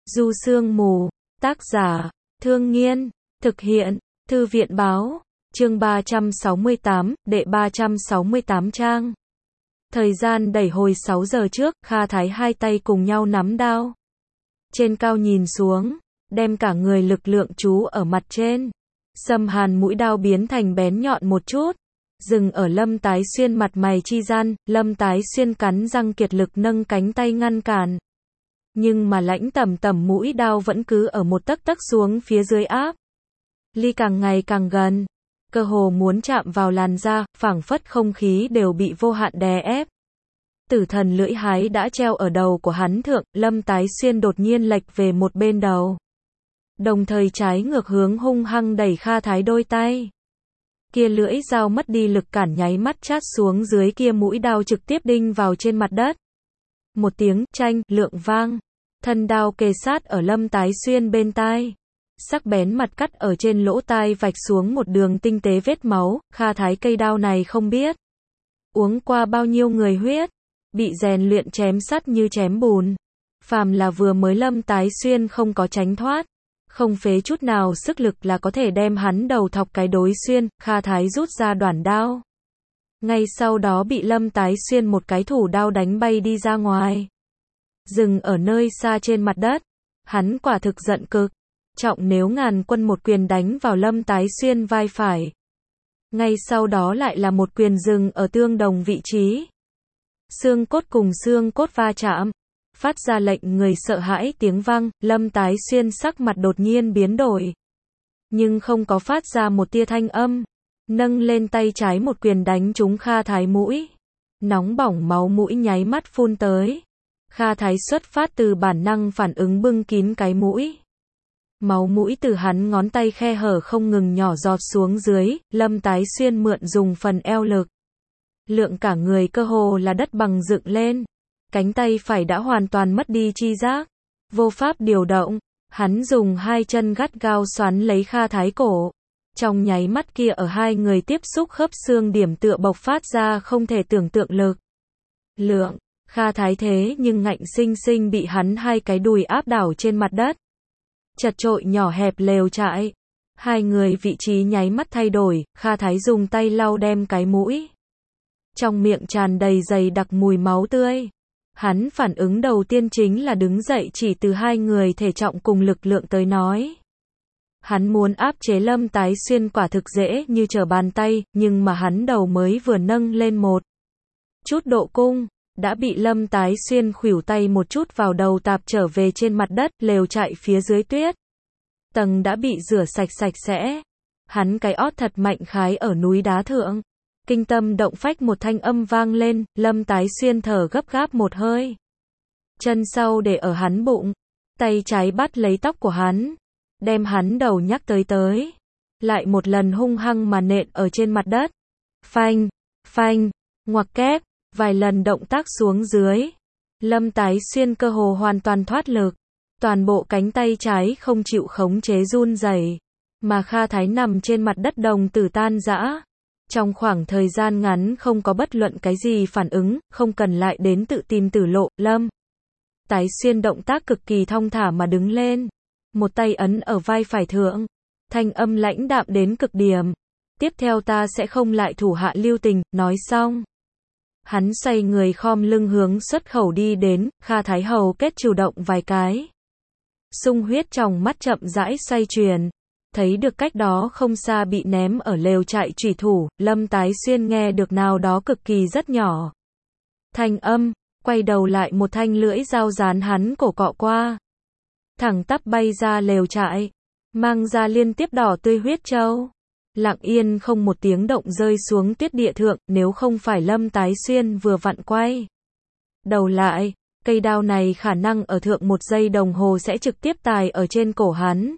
Du Sương Mù, tác giả, Thương Nghiên, thực hiện, Thư viện Báo, chương 368, đệ 368 trang. Thời gian đẩy hồi 6 giờ trước, Kha Thái hai tay cùng nhau nắm đao. Trên cao nhìn xuống, đem cả người lực lượng trú ở mặt trên. Xâm hàn mũi đao biến thành bén nhọn một chút. Dừng ở Lâm Tái Xuyên mặt mày chi gian, Lâm Tái Xuyên cắn răng kiệt lực nâng cánh tay ngăn cản. Nhưng mà lãnh tầm tầm mũi đao vẫn cứ ở một tấc tấc xuống phía dưới áp. Ly càng ngày càng gần, cơ hồ muốn chạm vào làn da, phảng phất không khí đều bị vô hạn đè ép. Tử thần lưỡi hái đã treo ở đầu của hắn thượng, Lâm Tái Xuyên đột nhiên lệch về một bên đầu. Đồng thời trái ngược hướng hung hăng đẩy Kha Thái đôi tay. Kia lưỡi dao mất đi lực cản nháy mắt chát xuống dưới kia mũi đao trực tiếp đinh vào trên mặt đất. Một tiếng chanh lượng vang, thân đao kề sát ở Lâm Tái Xuyên bên tai. Sắc bén mặt cắt ở trên lỗ tai vạch xuống một đường tinh tế vết máu, Kha Thái cây đao này không biết uống qua bao nhiêu người huyết, bị rèn luyện chém sắt như chém bùn. Phàm là vừa mới Lâm Tái Xuyên không có tránh thoát, không phế chút nào sức lực là có thể đem hắn đầu thọc cái đối xuyên, Kha Thái rút ra đoản đao. Ngay sau đó bị Lâm Tái Xuyên một cái thủ đao đánh bay đi ra ngoài. Dừng ở nơi xa trên mặt đất. Hắn quả thực giận cực. Trọng nếu ngàn quân một quyền đánh vào Lâm Tái Xuyên vai phải. Ngay sau đó lại là một quyền dừng ở tương đồng vị trí. Xương cốt cùng xương cốt va chạm. Phát ra lệnh người sợ hãi tiếng vang, Lâm Tái Xuyên sắc mặt đột nhiên biến đổi. Nhưng không có phát ra một tia thanh âm. Nâng lên tay trái một quyền đánh trúng Kha Thái mũi. Nóng bỏng máu mũi nháy mắt phun tới. Kha Thái xuất phát từ bản năng phản ứng bưng kín cái mũi. Máu mũi từ hắn ngón tay khe hở không ngừng nhỏ giọt xuống dưới, Lâm Tái Xuyên mượn dùng phần eo lực. Lượng cả người cơ hồ là đất bằng dựng lên. Cánh tay phải đã hoàn toàn mất đi chi giác. Vô pháp điều động. Hắn dùng hai chân gắt gao xoắn lấy Kha Thái cổ. Trong nháy mắt kia ở hai người tiếp xúc khớp xương điểm tựa bộc phát ra không thể tưởng tượng lực. Lượng, Kha Thái thế nhưng ngạnh sinh sinh bị hắn hai cái đùi áp đảo trên mặt đất. Chật chội nhỏ hẹp lều trại. Hai người vị trí nháy mắt thay đổi, Kha Thái dùng tay lau đem cái mũi. Trong miệng tràn đầy dày đặc mùi máu tươi. Hắn phản ứng đầu tiên chính là đứng dậy chỉ từ hai người thể trọng cùng lực lượng tới nói. Hắn muốn áp chế Lâm Tái Xuyên quả thực dễ như trở bàn tay, nhưng mà hắn đầu mới vừa nâng lên một chút độ cung, đã bị Lâm Tái Xuyên khuỷu tay một chút vào đầu tạp trở về trên mặt đất, lều trại phía dưới tuyết. Tầng đã bị rửa sạch sạch sẽ. Hắn cái ót thật mạnh khái ở núi đá thượng. Kinh tâm động phách một thanh âm vang lên, Lâm Tái Xuyên thở gấp gáp một hơi. Chân sau để ở hắn bụng, tay trái bắt lấy tóc của hắn, đem hắn đầu nhắc tới. Lại một lần hung hăng mà nện ở trên mặt đất. Phanh, phanh, ngoặc kép, vài lần động tác xuống dưới. Lâm Tái Xuyên cơ hồ hoàn toàn thoát lực. Toàn bộ cánh tay trái không chịu khống chế run rẩy, mà Kha Thái nằm trên mặt đất đồng tử tan rã. Trong khoảng thời gian ngắn không có bất luận cái gì phản ứng, không cần lại đến tự tìm tử lộ, Lâm Tái Xuyên động tác cực kỳ thong thả mà đứng lên. Một tay ấn ở vai phải thượng. Thanh âm lãnh đạm đến cực điểm. Tiếp theo ta sẽ không lại thủ hạ lưu tình, nói xong. Hắn xoay người khom lưng hướng xuất khẩu đi đến, Kha Thái hầu kết chủ động vài cái. Sung huyết trong mắt chậm rãi xoay chuyển. Thấy được cách đó không xa bị ném ở lều trại chủy thủ, Lâm Tái Xuyên nghe được nào đó cực kỳ rất nhỏ. Thanh âm, quay đầu lại một thanh lưỡi dao dán hắn cổ cọ qua. Thẳng tắp bay ra lều trại, mang ra liên tiếp đỏ tươi huyết châu. Lặng yên không một tiếng động rơi xuống tuyết địa thượng, nếu không phải Lâm Tái Xuyên vừa vặn quay đầu lại, cây đao này khả năng ở thượng một giây đồng hồ sẽ trực tiếp tài ở trên cổ hắn.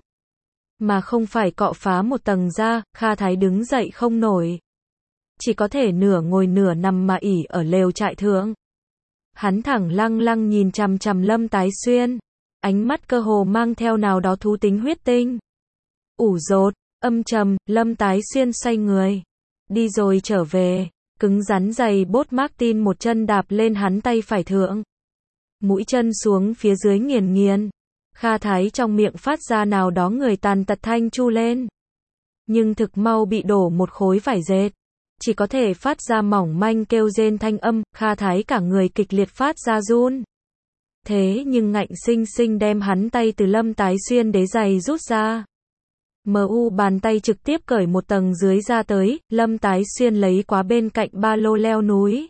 Mà không phải cọ phá một tầng da, Kha Thái đứng dậy không nổi. Chỉ có thể nửa ngồi nửa nằm mà ỉ ở lều trại thượng. Hắn thẳng lăng lăng nhìn chằm chằm Lâm Tái Xuyên. Ánh mắt cơ hồ mang theo nào đó thú tính huyết tinh. Ủ dột, âm trầm, Lâm Tái Xuyên xoay người. Đi rồi trở về, cứng rắn giày bốt Martin một chân đạp lên hắn tay phải thượng. Mũi chân xuống phía dưới nghiền nghiền. Kha Thái trong miệng phát ra nào đó người tàn tật thanh chu lên. Nhưng thực mau bị đổ một khối vải dệt. Chỉ có thể phát ra mỏng manh kêu rên thanh âm, Kha Thái cả người kịch liệt phát ra run. Thế nhưng ngạnh sinh sinh đem hắn tay từ Lâm Tái Xuyên đế giày rút ra. Bàn tay trực tiếp cởi một tầng dưới ra tới, Lâm Tái Xuyên lấy quá bên cạnh ba lô leo núi.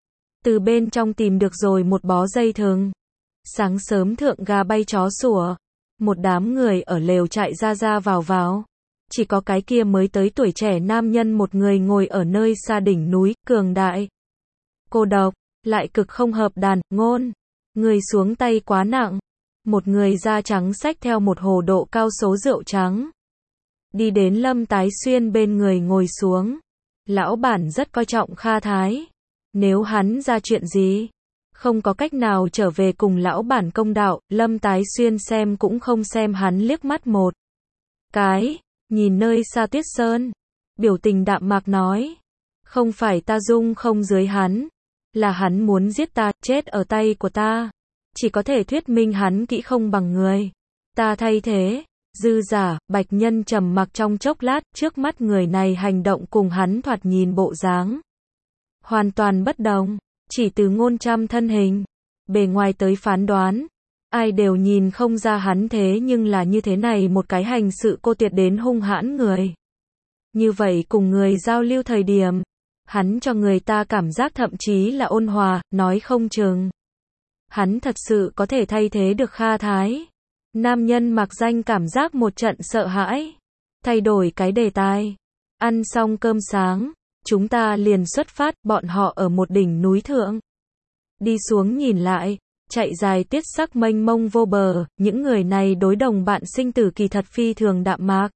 Từ bên trong tìm được rồi một bó dây thừng. Sáng sớm thượng gà bay chó sủa. Một đám người ở lều trại ra ra vào. Chỉ có cái kia mới tới tuổi trẻ nam nhân một người ngồi ở nơi xa đỉnh núi, cường đại. Cô độc, lại cực không hợp đàn, ngôn. Người xuống tay quá nặng. Một người da trắng xách theo một hồ độ cao số rượu trắng. Đi đến Lâm Tái Xuyên bên người ngồi xuống. Lão bản rất coi trọng Kha Thái. Nếu hắn ra chuyện gì, không có cách nào trở về cùng lão bản công đạo, Lâm Tái Xuyên xem cũng không xem hắn liếc mắt một cái, nhìn nơi xa Tuyết Sơn, biểu tình đạm mạc nói, không phải ta dung không dưới hắn, là hắn muốn giết ta, chết ở tay của ta, chỉ có thể thuyết minh hắn kỹ không bằng người, ta thay thế. Dư giả, Bạch Nhân trầm mặc trong chốc lát, trước mắt người này hành động cùng hắn thoạt nhìn bộ dáng hoàn toàn bất đồng, chỉ từ ngôn trăm thân hình, bề ngoài tới phán đoán, ai đều nhìn không ra hắn thế nhưng là như thế này một cái hành sự cô tuyệt đến hung hãn người. Như vậy cùng người giao lưu thời điểm, hắn cho người ta cảm giác thậm chí là ôn hòa, nói không chừng. Hắn thật sự có thể thay thế được Kha Thái. Nam nhân mặc danh cảm giác một trận sợ hãi. Thay đổi cái đề tài. Ăn xong cơm sáng, chúng ta liền xuất phát, bọn họ ở một đỉnh núi thượng. Đi xuống nhìn lại, chạy dài tiết sắc mênh mông vô bờ, những người này đối đồng bạn sinh tử kỳ thật phi thường đạm mạc.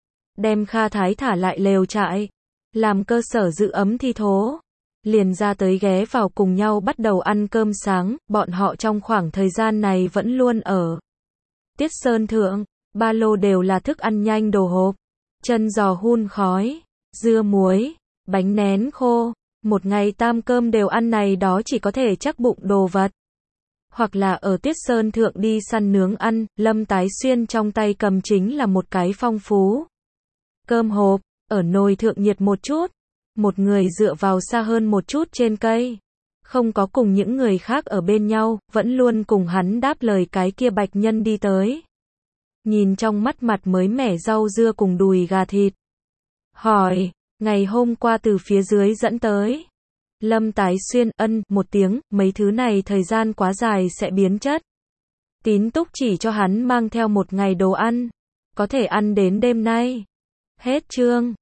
Đem Kha Thái thả lại lều trại, làm cơ sở giữ ấm thi thố. Liền ra tới ghé vào cùng nhau bắt đầu ăn cơm sáng, bọn họ trong khoảng thời gian này vẫn luôn ở Tiết Sơn thượng, ba lô đều là thức ăn nhanh đồ hộp, chân giò hun khói, dưa muối, bánh nén khô, một ngày tam cơm đều ăn này đó chỉ có thể chắc bụng đồ vật. Hoặc là ở Tiết Sơn thượng đi săn nướng ăn, Lâm Tái Xuyên trong tay cầm chính là một cái phong phú cơm hộp, ở nồi thượng nhiệt một chút, một người dựa vào xa hơn một chút trên cây. Không có cùng những người khác ở bên nhau, vẫn luôn cùng hắn đáp lời cái kia Bạch Nhân đi tới. Nhìn trong mắt mặt mới mẻ rau dưa cùng đùi gà thịt. Hỏi, ngày hôm qua từ phía dưới dẫn tới. Lâm Tái Xuyên ân một tiếng, mấy thứ này thời gian quá dài sẽ biến chất. Tín Túc chỉ cho hắn mang theo một ngày đồ ăn. Có thể ăn đến đêm nay. Hết chương.